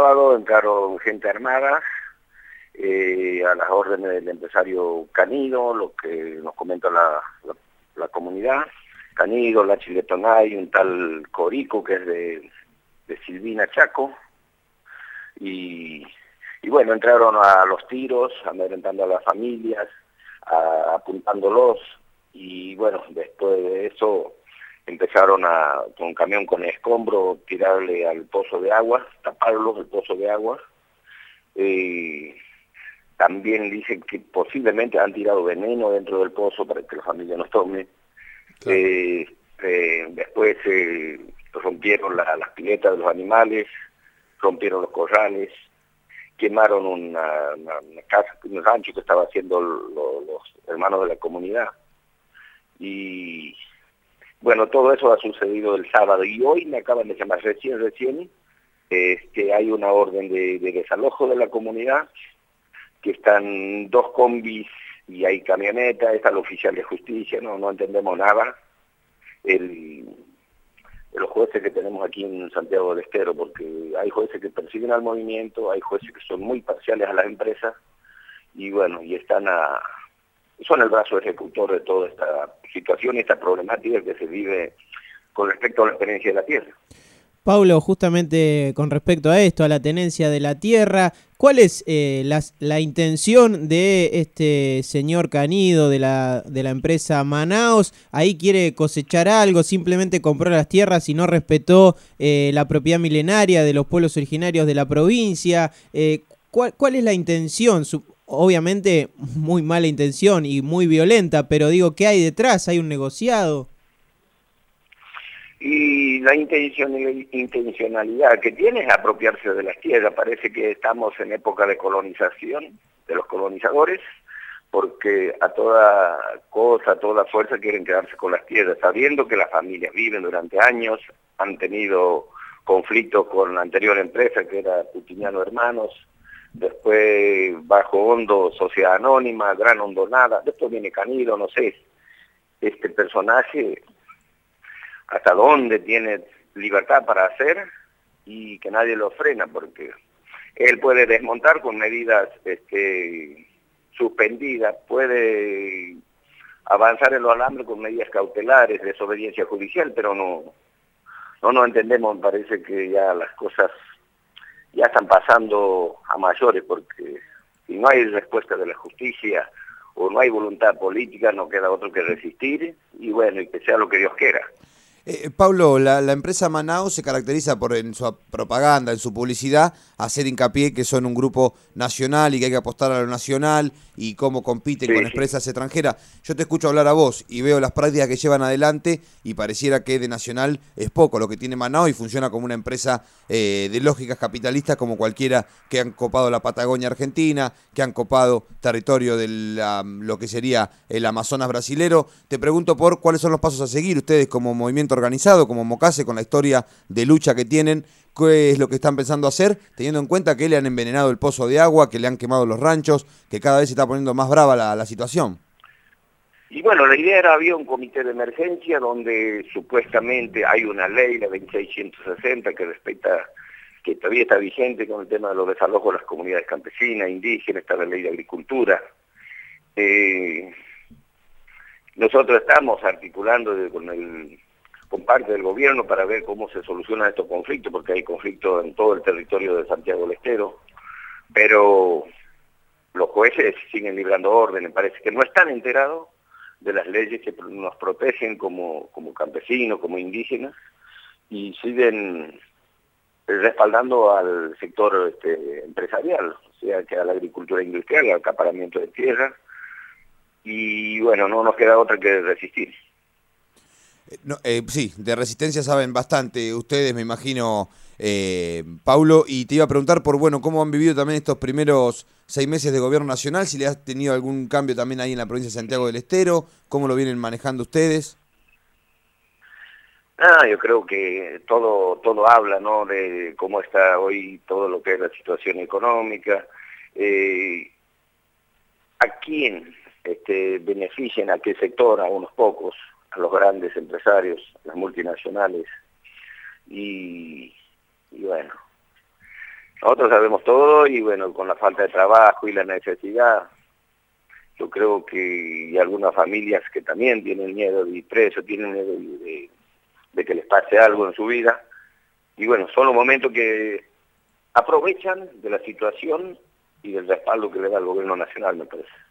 sábado entraron gente armada a las órdenes del empresario Canido, lo que nos comenta la comunidad. Canido, la Chiletonay, un tal Corico que es de Silvina Chaco, y bueno, entraron a los tiros, amedrentando a las familias, apuntándolos, y bueno, después de eso empezaron con un camión con escombro, tirarle al pozo de agua, taparlos el pozo de agua. También dicen que posiblemente han tirado veneno dentro del pozo para que la familia no tome. Claro. Después rompieron las piletas de los animales, rompieron los corrales, quemaron una casa, un rancho que estaba haciendo los hermanos de la comunidad. Y bueno, todo eso ha sucedido el sábado, y hoy me acaban de llamar recién, hay una orden de desalojo de la comunidad, que están 2 combis y hay camioneta, está el oficial de justicia, no entendemos nada. Los jueces que tenemos aquí en Santiago del Estero, porque hay jueces que persiguen al movimiento, hay jueces que son muy parciales a las empresas, y bueno, y son el brazo ejecutor de toda esta situación y esta problemática que se vive con respecto a la tenencia de la tierra. Paulo, justamente con respecto a esto, a la tenencia de la tierra, ¿cuál es la intención de este señor Canido de la empresa Manaos? ¿Ahí quiere cosechar algo, simplemente compró las tierras y no respetó la propiedad milenaria de los pueblos originarios de la provincia? ¿Cuál es la intención? Obviamente muy mala intención y muy violenta, pero digo, ¿qué hay detrás? ¿Hay un negociado? Y la intencionalidad que tiene es apropiarse de las tierras. Parece que estamos en época de colonización de los colonizadores, porque a toda cosa, a toda fuerza quieren quedarse con las tierras, sabiendo que las familias viven durante años, han tenido conflictos con la anterior empresa que era Putiniano Hermanos, después Bajo Hondo, Sociedad Anónima, Gran Hondonada, después viene Canido, no sé, este personaje hasta dónde tiene libertad para hacer y que nadie lo frena, porque él puede desmontar con medidas suspendidas, puede avanzar en los alambres con medidas cautelares, desobediencia judicial, pero no entendemos, me parece que ya las cosas ya están pasando a mayores, porque si no hay respuesta de la justicia o no hay voluntad política, no queda otro que resistir, y bueno, y que sea lo que Dios quiera. Pablo, la empresa Manaos se caracteriza por en su propaganda, en su publicidad, hacer hincapié que son un grupo nacional y que hay que apostar a lo nacional y cómo compiten con empresas extranjeras. Yo te escucho hablar a vos y veo las prácticas que llevan adelante y pareciera que de nacional es poco lo que tiene Manaos y funciona como una empresa de lógicas capitalistas como cualquiera que han copado la Patagonia Argentina, que han copado territorio de lo que sería el Amazonas brasilero. Te pregunto por cuáles son los pasos a seguir ustedes como movimiento organizado, como Mocase, con la historia de lucha que tienen, qué es lo que están pensando hacer, teniendo en cuenta que le han envenenado el pozo de agua, que le han quemado los ranchos, que cada vez se está poniendo más brava la situación. Y bueno, la idea era, había un comité de emergencia donde supuestamente hay una ley, la 2660, que respecta, que todavía está vigente con el tema de los desalojos de las comunidades campesinas, indígenas, está la ley de agricultura. Nosotros estamos articulando con parte del gobierno para ver cómo se solucionan estos conflictos, porque hay conflictos en todo el territorio de Santiago del Estero, pero los jueces siguen librando órdenes, parece que no están enterados de las leyes que nos protegen como campesinos, como indígenas, y siguen respaldando al sector empresarial, o sea, que a la agricultura industrial, al acaparamiento de tierra, y bueno, no nos queda otra que resistir. Sí, de resistencia saben bastante ustedes, me imagino, Paulo, y te iba a preguntar por, bueno, cómo han vivido también estos primeros 6 meses de gobierno nacional, si le has tenido algún cambio también ahí en la provincia de Santiago del Estero, cómo lo vienen manejando ustedes. Yo creo que todo habla, ¿no?, de cómo está hoy todo lo que es la situación económica, a quién benefician, a qué sector, a unos pocos, a los grandes empresarios, las multinacionales, y bueno, Nosotros sabemos todo y bueno, con la falta de trabajo y la necesidad, yo creo que hay algunas familias que también tienen miedo de ir preso, tienen miedo de que les pase algo en su vida. Y bueno, son los momentos que aprovechan de la situación y del respaldo que le da el gobierno nacional, me parece.